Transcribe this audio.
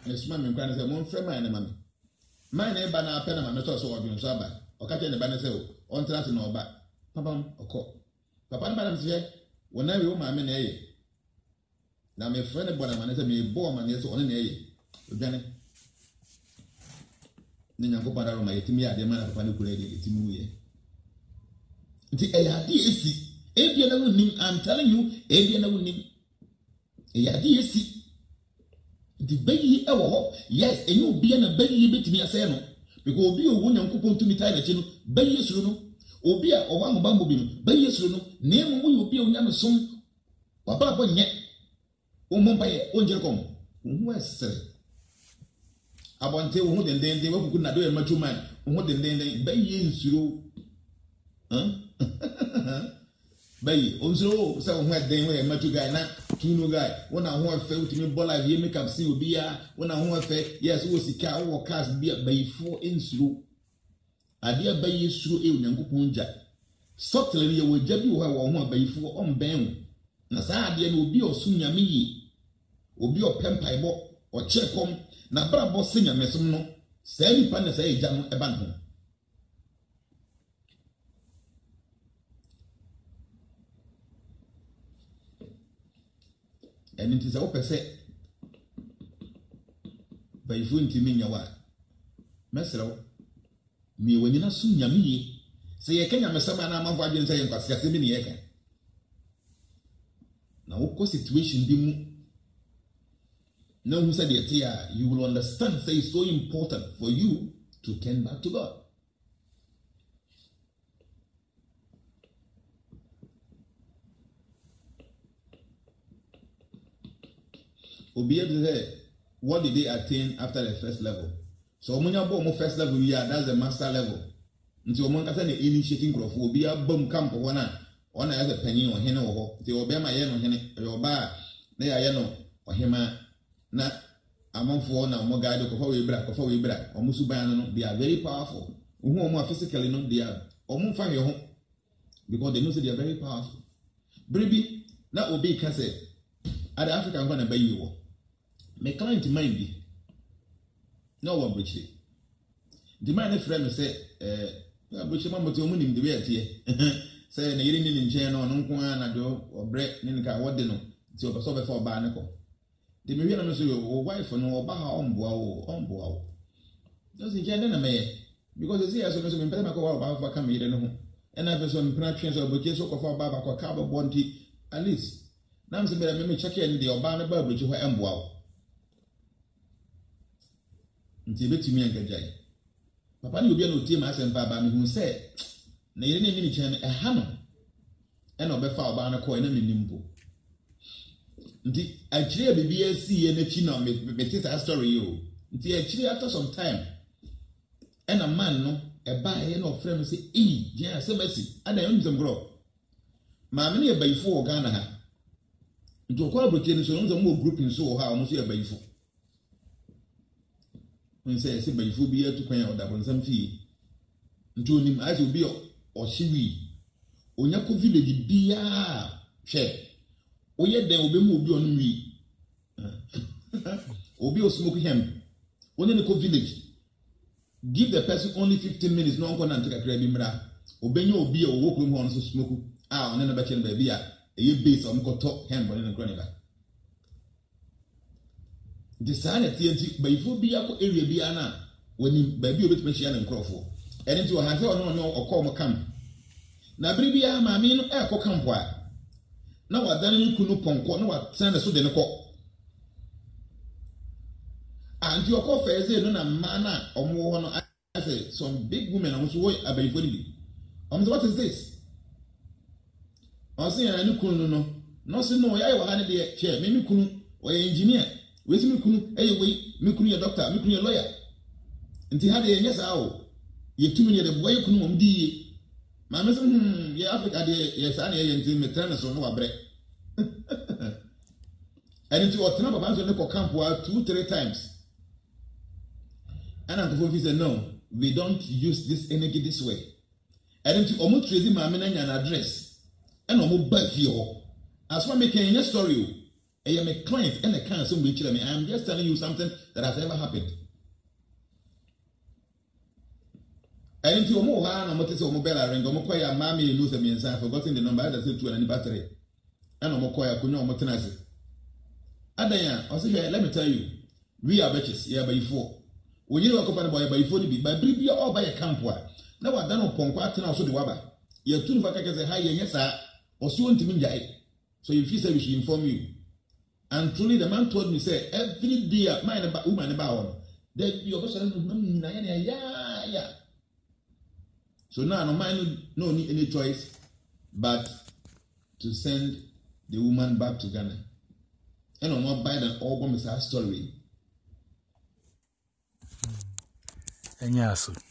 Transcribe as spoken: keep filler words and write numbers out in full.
nesuma me nkran say mo mfrɛ man na mame man na eba na apɛ na mame to so odwon so aba okache ne ba na say on trans na oba papa okɔ papa na ba na say wona we o mame na eye na me frɛ ne bona man say me bo man say on na eye odwane ni nyango pada ro ma yetimi ade man na papa ne kura ede yetimi wuye nti eya di esi ebia na wonim I'm telling you ebia na wonim eya di esi the bayi e wo ho yes enye obi na bayi betimi asɛ no because obi owo nyankopon tumi tai na chi no bayi suru no obi a owa mo bambo bi no bayi suru no na emu wo obi onya no som wa ba bo nye o mo baye o njere kom wo esere abonte wo den den den wo kuku na do e matu man wo den den den bayi nsuru huh bayi o nsuru se wo den wo e matu guy na tuno guy wona ho afa utimi bola ye make up see obi ya wona ho afa yes wo sika wo cast bia bayifo ensuro ade abayi suro e onyankopon gya subtle ye wo gya bi wo ha wo ho abayifo omben na saa ade na obi osu nyame yi obi opempai bo o chekom na brabo se nyame som no saa nipa na saa egya no eba no and it is a open set by Funti Yawa. Mesro, me when you not soon yammy, say a Kenya Messamana, my wife, and say, and Cascasini Eka. Now, what situation be no, who said it here, you will understand, say it's so important for you to turn back to God. Be able to say, what did they attain after the first level? So when you go first level, yeah, that's the master level. Until one can say initiating growth will be a boom camp or one one has a penny or hen or the Obama yen or hen or bar, they are yeno or him not among four now more guide before we break before we break or Musubano, they are very powerful. Who are more physically no, they are or more find your home because they know that they are very powerful. Baby, that will be Cassette. At Africa, I'm going to buy you. My client mind be no one breach it. The man a friend say, eh, which a moment to winning the way here. Say, the eating in chain or no one do or bread, Ninka, what dinner, till the sober for barnacle. The Miriam is your wife and no baha on bow on bow. Doesn't get in a may because the sea has also been better about for coming in. And I've some penetrations of the case of Baba or Cabo Bonti at least. Now, I'm saying, check in the Obana Bible to her and wow. Until you me and Gajay. Papa, you be no team as and Baba who said, Nay, any chan a hammer and of a foul banner coin and nimbo. Until I clear the B S C and the chino with a story you. Until actually after some time, and a man no, a buy and of friend say, E, yeah, so messy, and I own some grow. Mammy by four Ghana. Into a collaboration, so no more grouping so how much you are by four. When say, I say by four beer to pay out that some fee. Into him as you be or she be. Onyako village beer share. O yet there will be moved on me. Obi o smoke him. One in the village. Give the person only fifteen minutes, no one can take a crab in bra. Obenyo obi o walk room on so smoke. Ah, on another batch baby. A base on got top hand in the chronicle. The sign at T N T by four be up area Biana when you baby with Michigan and Crawford. And into a half or no no or call my camp. Now, baby, I'm a mean echo camp. Now, what then you couldn't ponko, no, what send a sudden call. And your coffee is no manner or more. I say, some big women also wait a baby. Um, what is this? I say, I know no, no, say no, I will hand the chair, maybe kunu or engineer. Wait me kunu, hey, wait, me kunu your doctor, me kunu your lawyer. And he had a yes, ow. You two minutes the boy kunu um di. Mamma said, hmm, yeah, Africa, yes, I am to me turn us on our break. And into a trap of answer for camp two, three times. And Uncle Fofi said, no, we don't use this energy this way. And into almost crazy mamma and address. And almost bad for you. As for making a story, I am a client and a cancer which I am just telling you something that has ever happened. And if you more one or motis or mobile ring, or Mokoya, mammy, lose a means, I've forgotten the number that's two and battery. And Mokoya could know Motinasi. Adaya, I say, let me tell you, we are bitches, yeah, by four. When you walk upon by four, by Bribia or by a campwa. Now I don't know Ponquat and also the Waba. You're two vacations a high, yes, sir, or soon to me. So if you say we should inform you. And truly, the man told me, say, every day, mind about woman about that your person, yeah, yeah. So now, no man, no need any choice but to send the woman back to Ghana. And I'm not buying an album is our story. And yes.